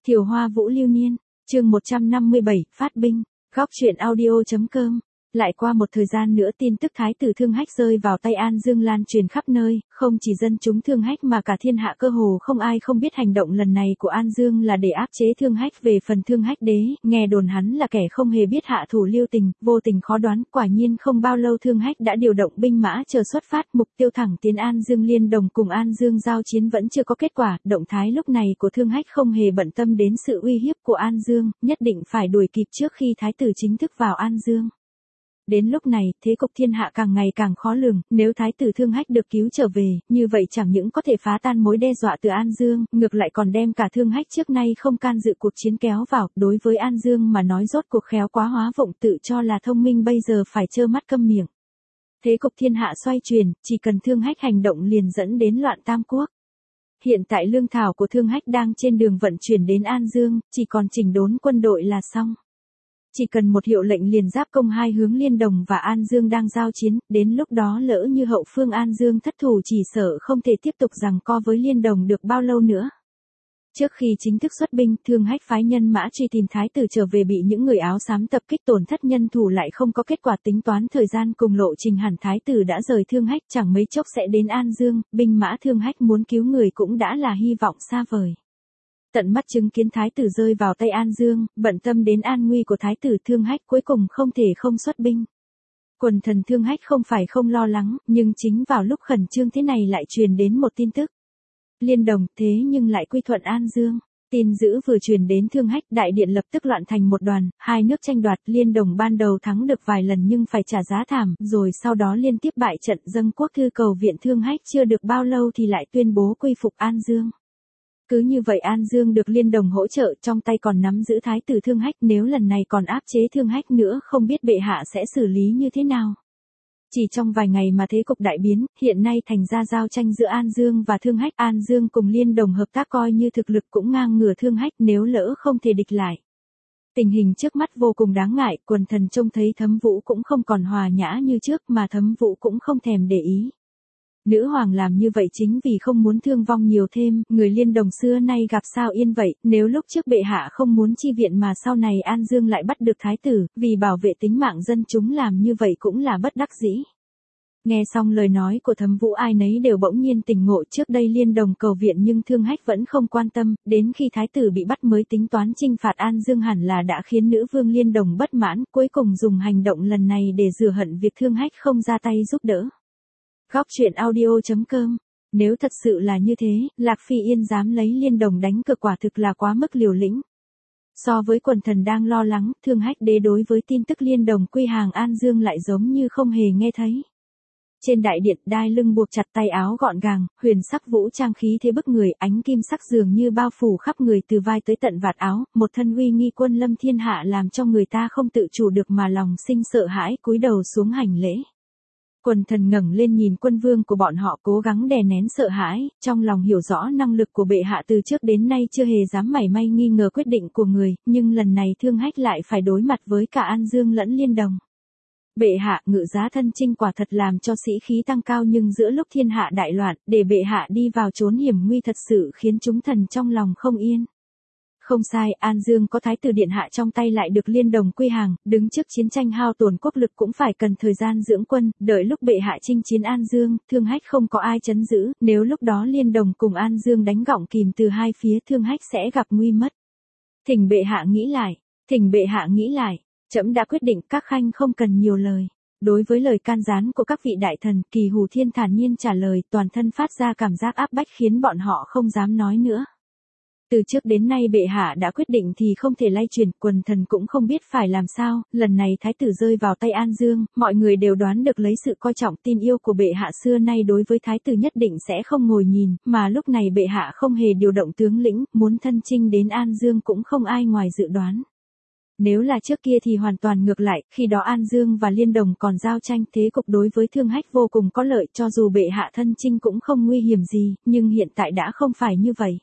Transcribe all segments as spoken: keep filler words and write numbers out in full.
Thiều Hoa Vũ Lưu Niên, chương một trăm năm mươi bảy, phát binh, góc truyện audio.com. Lại qua một thời gian nữa tin tức thái tử Thương Hách rơi vào tay An Dương lan truyền khắp nơi, không chỉ dân chúng Thương Hách mà cả thiên hạ cơ hồ không ai không biết hành động lần này của An Dương là để áp chế Thương Hách. Về phần Thương Hách đế, nghe đồn hắn là kẻ không hề biết hạ thủ lưu tình, vô tình khó đoán, quả nhiên không bao lâu Thương Hách đã điều động binh mã chờ xuất phát, mục tiêu thẳng tiến An Dương. Liên Đồng cùng An Dương giao chiến vẫn chưa có kết quả, động thái lúc này của Thương Hách không hề bận tâm đến sự uy hiếp của An Dương, nhất định phải đuổi kịp trước khi thái tử chính thức vào An Dương. Đến lúc này, thế cục thiên hạ càng ngày càng khó lường, nếu thái tử Thương Hách được cứu trở về, như vậy chẳng những có thể phá tan mối đe dọa từ An Dương, ngược lại còn đem cả Thương Hách trước nay không can dự cuộc chiến kéo vào. Đối với An Dương mà nói, rốt cuộc khéo quá hóa vụng, tự cho là thông minh bây giờ phải trơ mắt câm miệng. Thế cục thiên hạ xoay chuyển, chỉ cần Thương Hách hành động liền dẫn đến loạn tam quốc. Hiện tại lương thảo của Thương Hách đang trên đường vận chuyển đến An Dương, chỉ còn chỉnh đốn quân đội là xong. Chỉ cần một hiệu lệnh liền giáp công hai hướng Liên Đồng và An Dương đang giao chiến, đến lúc đó lỡ như hậu phương An Dương thất thủ chỉ sợ không thể tiếp tục giằng co với Liên Đồng được bao lâu nữa. Trước khi chính thức xuất binh, Thương Hách phái nhân mã truy tìm thái tử trở về, bị những người áo xám tập kích tổn thất nhân thủ lại không có kết quả. Tính toán thời gian cùng lộ trình hẳn thái tử đã rời Thương Hách chẳng mấy chốc sẽ đến An Dương, binh mã Thương Hách muốn cứu người cũng đã là hy vọng xa vời. Tận mắt chứng kiến thái tử rơi vào tay An Dương, bận tâm đến an nguy của thái tử, Thương Hách cuối cùng không thể không xuất binh. Quần thần Thương Hách không phải không lo lắng, nhưng chính vào lúc khẩn trương thế này lại truyền đến một tin tức. Liên Đồng thế nhưng lại quy thuận An Dương. Tin dữ vừa truyền đến Thương Hách, đại điện lập tức loạn thành một đoàn, hai nước tranh đoạt. Liên Đồng ban đầu thắng được vài lần nhưng phải trả giá thảm, rồi sau đó liên tiếp bại trận, dâng quốc thư cầu viện. Thương Hách chưa được bao lâu thì lại tuyên bố quy phục An Dương. Cứ như vậy An Dương được Liên Đồng hỗ trợ, trong tay còn nắm giữ thái tử Thương Hách, nếu lần này còn áp chế Thương Hách nữa không biết bệ hạ sẽ xử lý như thế nào. Chỉ trong vài ngày mà thế cục đại biến, hiện nay thành ra giao tranh giữa An Dương và Thương Hách. An Dương cùng Liên Đồng hợp tác coi như thực lực cũng ngang ngửa Thương Hách, nếu lỡ không thể địch lại. Tình hình trước mắt vô cùng đáng ngại, quần thần trông thấy Thấm Vũ cũng không còn hòa nhã như trước, mà Thấm Vũ cũng không thèm để ý. Nữ hoàng làm như vậy chính vì không muốn thương vong nhiều thêm, người Liên Đồng xưa nay gặp sao yên vậy, nếu lúc trước bệ hạ không muốn chi viện mà sau này An Dương lại bắt được thái tử, vì bảo vệ tính mạng dân chúng làm như vậy cũng là bất đắc dĩ. Nghe xong lời nói của Thấm Vũ, ai nấy đều bỗng nhiên tỉnh ngộ. Trước đây Liên Đồng cầu viện nhưng Thương Hách vẫn không quan tâm, đến khi thái tử bị bắt mới tính toán trinh phạt An Dương, hẳn là đã khiến nữ vương Liên Đồng bất mãn, cuối cùng dùng hành động lần này để rửa hận việc Thương Hách không ra tay giúp đỡ. Góc truyện audio.com. Nếu thật sự là như thế, Lạc Phi Yên dám lấy Liên Đồng đánh cược quả thực là quá mức liều lĩnh. So với quần thần đang lo lắng, Thương Hách đế đối với tin tức Liên Đồng quy hàng An Dương lại giống như không hề nghe thấy. Trên đại điện, đai lưng buộc chặt, tay áo gọn gàng, huyền sắc vũ trang khí thế bức người, ánh kim sắc dường như bao phủ khắp người từ vai tới tận vạt áo, một thân uy nghi quân lâm thiên hạ làm cho người ta không tự chủ được mà lòng sinh sợ hãi, cúi đầu xuống hành lễ. Quần thần ngẩng lên nhìn quân vương của bọn họ, cố gắng đè nén sợ hãi, trong lòng hiểu rõ năng lực của bệ hạ từ trước đến nay chưa hề dám mảy may nghi ngờ quyết định của người, nhưng lần này Thương Hách lại phải đối mặt với cả An Dương lẫn Liên Đồng. Bệ hạ, ngự giá thân chinh quả thật làm cho sĩ khí tăng cao, nhưng giữa lúc thiên hạ đại loạn, để bệ hạ đi vào chốn hiểm nguy thật sự khiến chúng thần trong lòng không yên. Không sai, An Dương có thái tử điện hạ trong tay lại được Liên Đồng quy hàng, đứng trước chiến tranh hao tổn quốc lực cũng phải cần thời gian dưỡng quân, đợi lúc bệ hạ chinh chiến An Dương, Thương Hách không có ai trấn giữ, nếu lúc đó Liên Đồng cùng An Dương đánh gọng kìm từ hai phía, Thương Hách sẽ gặp nguy mất. Thỉnh bệ hạ nghĩ lại, thỉnh bệ hạ nghĩ lại, trẫm đã quyết định, các khanh không cần nhiều lời. Đối với lời can gián của các vị đại thần, Kỳ Hù Thiên thản nhiên trả lời, toàn thân phát ra cảm giác áp bách khiến bọn họ không dám nói nữa. Từ trước đến nay bệ hạ đã quyết định thì không thể lay chuyển, quần thần cũng không biết phải làm sao, lần này thái tử rơi vào tay An Dương, mọi người đều đoán được lấy sự coi trọng tin yêu của bệ hạ xưa nay đối với thái tử nhất định sẽ không ngồi nhìn, mà lúc này bệ hạ không hề điều động tướng lĩnh, muốn thân chinh đến An Dương cũng không ai ngoài dự đoán. Nếu là trước kia thì hoàn toàn ngược lại, khi đó An Dương và Liên Đồng còn giao tranh, thế cục đối với Thương Hách vô cùng có lợi, cho dù bệ hạ thân chinh cũng không nguy hiểm gì, nhưng hiện tại đã không phải như vậy.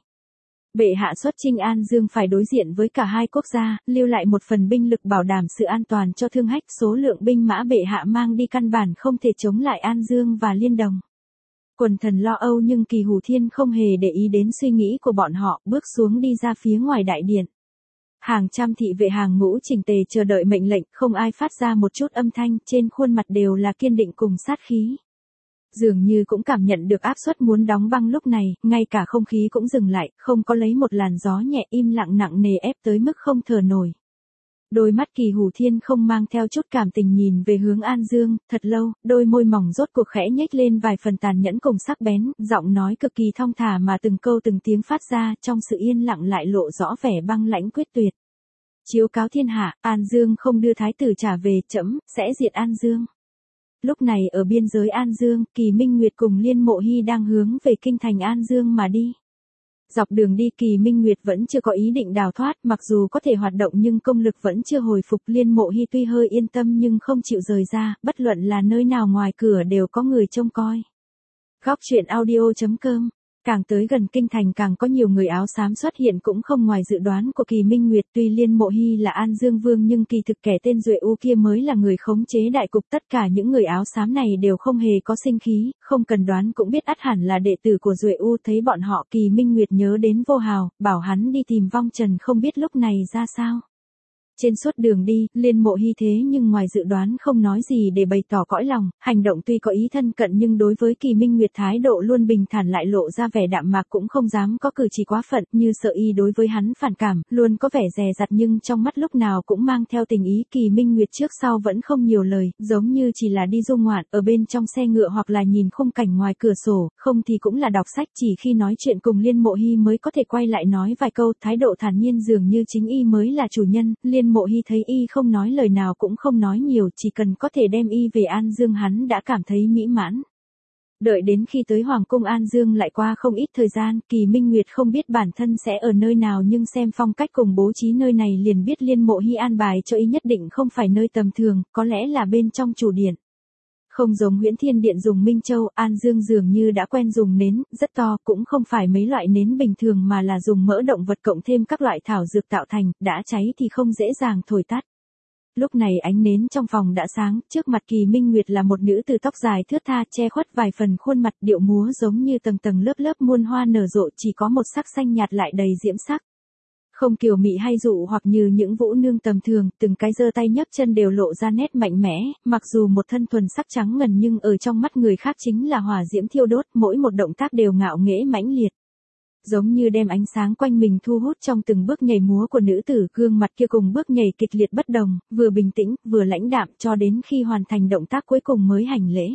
Bệ hạ xuất chinh An Dương phải đối diện với cả hai quốc gia, lưu lại một phần binh lực bảo đảm sự an toàn cho Thương Hách, số lượng binh mã bệ hạ mang đi căn bản không thể chống lại An Dương và Liên Đồng. Quần thần lo âu nhưng Kỳ Hủ Thiên không hề để ý đến suy nghĩ của bọn họ, bước xuống đi ra phía ngoài đại điện. Hàng trăm thị vệ hàng ngũ chỉnh tề chờ đợi mệnh lệnh, không ai phát ra một chút âm thanh, trên khuôn mặt đều là kiên định cùng sát khí. Dường như cũng cảm nhận được áp suất muốn đóng băng lúc này, ngay cả không khí cũng dừng lại, không có lấy một làn gió nhẹ im lặng nặng nề ép tới mức không thở nổi. Đôi mắt Kỳ Hủ Thiên không mang theo chút cảm tình nhìn về hướng An Dương, thật lâu, đôi môi mỏng rốt cuộc khẽ nhếch lên vài phần tàn nhẫn cùng sắc bén, giọng nói cực kỳ thong thả mà từng câu từng tiếng phát ra, trong sự yên lặng lại lộ rõ vẻ băng lãnh quyết tuyệt. Chiếu cáo thiên hạ, An Dương không đưa thái tử trả về, trẫm sẽ diệt An Dương. Lúc này ở biên giới An Dương, Kỳ Minh Nguyệt cùng Liên Mộ Hy đang hướng về kinh thành An Dương mà đi. Dọc đường đi Kỳ Minh Nguyệt vẫn chưa có ý định đào thoát, mặc dù có thể hoạt động nhưng công lực vẫn chưa hồi phục. Liên Mộ Hy tuy hơi yên tâm nhưng không chịu rời ra, bất luận là nơi nào ngoài cửa đều có người trông coi. Góc truyện audio chấm com. Càng tới gần kinh thành càng có nhiều người áo xám xuất hiện cũng không ngoài dự đoán của Kỳ Minh Nguyệt. Tuy Liên Mộ Hy là An Dương Vương nhưng kỳ thực kẻ tên Duệ U kia mới là người khống chế đại cục. Tất cả những người áo xám này đều không hề có sinh khí, không cần đoán cũng biết ắt hẳn là đệ tử của Duệ U. Thấy bọn họ, Kỳ Minh Nguyệt nhớ đến Vô Hào, bảo hắn đi tìm Vong Trần, không biết lúc này ra sao. Trên suốt đường đi, Liên Mộ Hy thế nhưng ngoài dự đoán không nói gì để bày tỏ cõi lòng, hành động tuy có ý thân cận nhưng đối với Kỳ Minh Nguyệt thái độ luôn bình thản lại lộ ra vẻ đạm mạc, cũng không dám có cử chỉ quá phận, như sợ y đối với hắn phản cảm, luôn có vẻ dè dặt nhưng trong mắt lúc nào cũng mang theo tình ý. Kỳ Minh Nguyệt trước sau vẫn không nhiều lời, giống như chỉ là đi du ngoạn, ở bên trong xe ngựa hoặc là nhìn khung cảnh ngoài cửa sổ, không thì cũng là đọc sách, chỉ khi nói chuyện cùng Liên Mộ Hy mới có thể quay lại nói vài câu, thái độ thản nhiên dường như chính y mới là chủ nhân. Liên Mộ Hy thấy y không nói lời nào cũng không nói nhiều, chỉ cần có thể đem y về An Dương hắn đã cảm thấy mỹ mãn. Đợi đến khi tới Hoàng cung An Dương lại qua không ít thời gian, Kỳ Minh Nguyệt không biết bản thân sẽ ở nơi nào nhưng xem phong cách cùng bố trí nơi này liền biết Liên Mộ Hy an bài cho y nhất định không phải nơi tầm thường, có lẽ là bên trong chủ điện. Không giống Huyễn Thiên Điện dùng Minh Châu, An Dương dường như đã quen dùng nến, rất to, cũng không phải mấy loại nến bình thường mà là dùng mỡ động vật cộng thêm các loại thảo dược tạo thành, đã cháy thì không dễ dàng thổi tắt. Lúc này ánh nến trong phòng đã sáng, trước mặt Kỳ Minh Nguyệt là một nữ tử tóc dài thướt tha, che khuất vài phần khuôn mặt, điệu múa giống như tầng tầng lớp lớp muôn hoa nở rộ, chỉ có một sắc xanh nhạt lại đầy diễm sắc. Không kiều mị hay dụ hoặc như những vũ nương tầm thường, từng cái giơ tay nhấc chân đều lộ ra nét mạnh mẽ, mặc dù một thân thuần sắc trắng ngần nhưng ở trong mắt người khác chính là hỏa diễm thiêu đốt, mỗi một động tác đều ngạo nghễ mãnh liệt. Giống như đem ánh sáng quanh mình thu hút trong từng bước nhảy múa của nữ tử, gương mặt kia cùng bước nhảy kịch liệt bất đồng, vừa bình tĩnh, vừa lãnh đạm cho đến khi hoàn thành động tác cuối cùng mới hành lễ.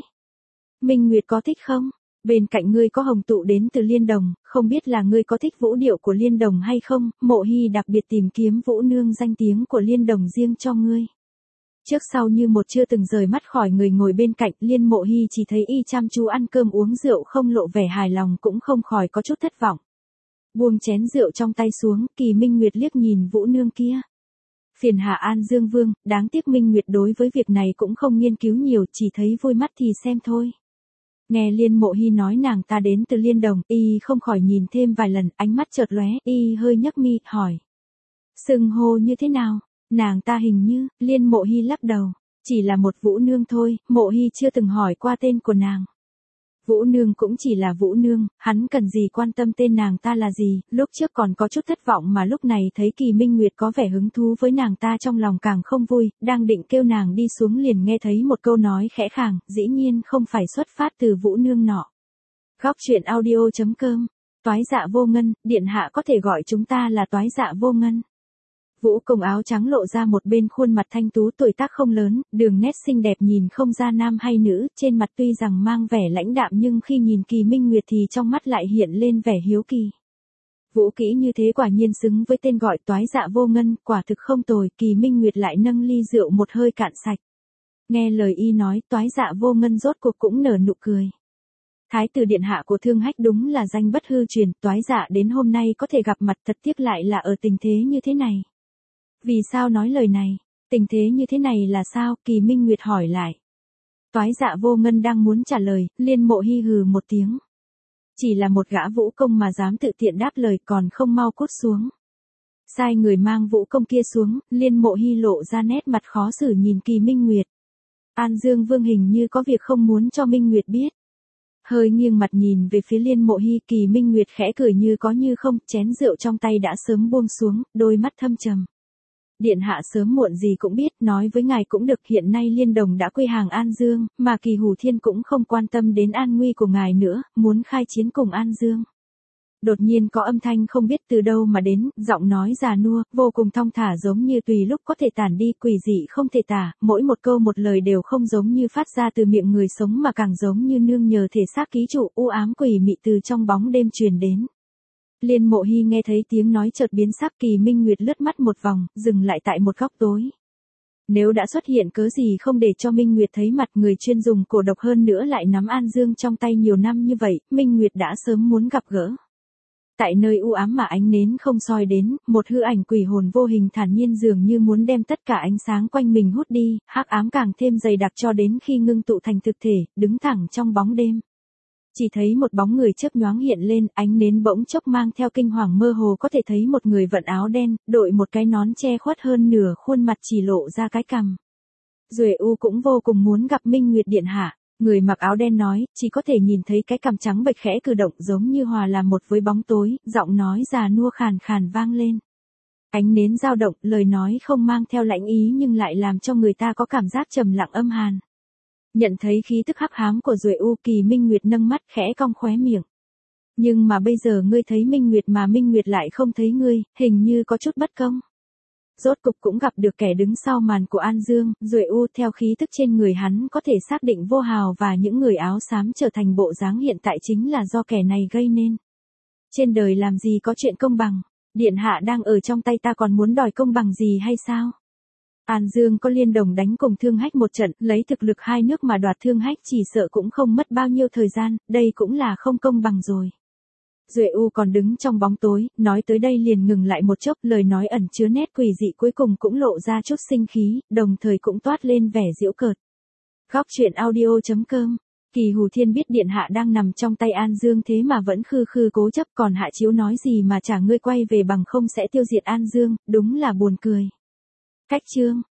Minh Nguyệt có thích không? Bên cạnh ngươi có hồng tụ đến từ Liên Đồng, không biết là ngươi có thích vũ điệu của Liên Đồng hay không? Mộ Hy đặc biệt tìm kiếm vũ nương danh tiếng của Liên Đồng riêng cho ngươi. Trước sau như một chưa từng rời mắt khỏi người ngồi bên cạnh, Liên Mộ Hy chỉ thấy y chăm chú ăn cơm uống rượu không lộ vẻ hài lòng cũng không khỏi có chút thất vọng. Buông chén rượu trong tay xuống, Kỳ Minh Nguyệt liếc nhìn vũ nương kia. Phiền hạ An Dương Vương, đáng tiếc Minh Nguyệt đối với việc này cũng không nghiên cứu nhiều, chỉ thấy vui mắt thì xem thôi. Nghe Liên Mộ Hy nói nàng ta đến từ Liên Đồng, y không khỏi nhìn thêm vài lần, ánh mắt chợt lóe, y hơi nhấc mi, hỏi. Xưng hô như thế nào? Nàng ta hình như, Liên Mộ Hy lắc đầu, chỉ là một vũ nương thôi, Mộ Hy chưa từng hỏi qua tên của nàng. Vũ nương cũng chỉ là vũ nương, hắn cần gì quan tâm tên nàng ta là gì, lúc trước còn có chút thất vọng mà lúc này thấy Kỳ Minh Nguyệt có vẻ hứng thú với nàng ta trong lòng càng không vui, đang định kêu nàng đi xuống liền nghe thấy một câu nói khẽ khàng, dĩ nhiên không phải xuất phát từ vũ nương nọ. Góc truyện audio chấm com, Toái Dạ Vô Ngân, điện hạ có thể gọi chúng ta là Toái Dạ Vô Ngân. Vũ Công áo trắng lộ ra một bên khuôn mặt thanh tú, tuổi tác không lớn, đường nét xinh đẹp nhìn không ra nam hay nữ, trên mặt tuy rằng mang vẻ lãnh đạm nhưng khi nhìn Kỳ Minh Nguyệt thì trong mắt lại hiện lên vẻ hiếu kỳ. Vũ kỹ như thế quả nhiên xứng với tên gọi Toái Dạ Vô Ngân, quả thực không tồi. Kỳ Minh Nguyệt lại nâng ly rượu một hơi cạn sạch. Nghe lời y nói, Toái Dạ Vô Ngân rốt cuộc cũng nở nụ cười. Thái tử điện hạ của Thương Hách đúng là danh bất hư truyền, Toái Dạ đến hôm nay có thể gặp mặt, thật tiếc lại là ở tình thế như thế này. Vì sao nói lời này? Tình thế như thế này là sao? Kỳ Minh Nguyệt hỏi lại. Toái Dạ Vô Ngân đang muốn trả lời, Liên Mộ Hy hừ một tiếng. Chỉ là một gã vũ công mà dám tự tiện đáp lời, còn không mau cút xuống. Sai người mang vũ công kia xuống, Liên Mộ Hy lộ ra nét mặt khó xử nhìn Kỳ Minh Nguyệt. An Dương Vương hình như có việc không muốn cho Minh Nguyệt biết. Hơi nghiêng mặt nhìn về phía Liên Mộ Hy, Kỳ Minh Nguyệt khẽ cười như có như không, chén rượu trong tay đã sớm buông xuống, đôi mắt thâm trầm. Điện hạ sớm muộn gì cũng biết, nói với ngài cũng được, hiện nay Liên Đồng đã quy hàng An Dương, mà Kỳ Hủ Thiên cũng không quan tâm đến an nguy của ngài nữa, muốn khai chiến cùng An Dương. Đột nhiên có âm thanh không biết từ đâu mà đến, giọng nói già nua, vô cùng thong thả giống như tùy lúc có thể tản đi, quỷ dị không thể tả, mỗi một câu một lời đều không giống như phát ra từ miệng người sống mà càng giống như nương nhờ thể xác ký trụ, u ám quỷ mị từ trong bóng đêm truyền đến. Liên Mộ Hy nghe thấy tiếng nói chợt biến sắc, Kỳ Minh Nguyệt lướt mắt một vòng, dừng lại tại một góc tối. Nếu đã xuất hiện cớ gì không để cho Minh Nguyệt thấy mặt, người chuyên dùng cổ độc hơn nữa lại nắm An Dương trong tay nhiều năm như vậy, Minh Nguyệt đã sớm muốn gặp gỡ. Tại nơi u ám mà ánh nến không soi đến, một hư ảnh quỷ hồn vô hình thản nhiên dường như muốn đem tất cả ánh sáng quanh mình hút đi, hắc ám càng thêm dày đặc cho đến khi ngưng tụ thành thực thể, đứng thẳng trong bóng đêm. Chỉ thấy một bóng người chớp nhoáng hiện lên, ánh nến bỗng chốc mang theo kinh hoàng mơ hồ có thể thấy một người vận áo đen, đội một cái nón che khuất hơn nửa khuôn mặt chỉ lộ ra cái cằm. Duệ U cũng vô cùng muốn gặp Minh Nguyệt điện hạ. Người mặc áo đen nói, chỉ có thể nhìn thấy cái cằm trắng bệch khẽ cử động giống như hòa làm một với bóng tối, giọng nói già nua khàn khàn vang lên. Ánh nến dao động, lời nói không mang theo lãnh ý nhưng lại làm cho người ta có cảm giác trầm lặng âm hàn. Nhận thấy khí tức hắc ám của Duệ U, Kỳ Minh Nguyệt nâng mắt khẽ cong khóe miệng. Nhưng mà bây giờ ngươi thấy Minh Nguyệt mà Minh Nguyệt lại không thấy ngươi, hình như có chút bất công. Rốt cục cũng gặp được kẻ đứng sau màn của An Dương, Duệ U theo khí tức trên người hắn có thể xác định Vô Hào và những người áo xám trở thành bộ dáng hiện tại chính là do kẻ này gây nên. Trên đời làm gì có chuyện công bằng, điện hạ đang ở trong tay ta còn muốn đòi công bằng gì hay sao? An Dương có Liên Đồng đánh cùng Thương Hách một trận, lấy thực lực hai nước mà đoạt Thương Hách chỉ sợ cũng không mất bao nhiêu thời gian, đây cũng là không công bằng rồi. Duệ U còn đứng trong bóng tối, nói tới đây liền ngừng lại một chốc, lời nói ẩn chứa nét quỷ dị cuối cùng cũng lộ ra chút sinh khí, đồng thời cũng toát lên vẻ giễu cợt. Góc truyện audio chấm com. Kỳ Hủ Thiên biết điện hạ đang nằm trong tay An Dương thế mà vẫn khư khư cố chấp, còn Hạ Chiếu nói gì mà chả ngươi quay về bằng không sẽ tiêu diệt An Dương, đúng là buồn cười. Cách chương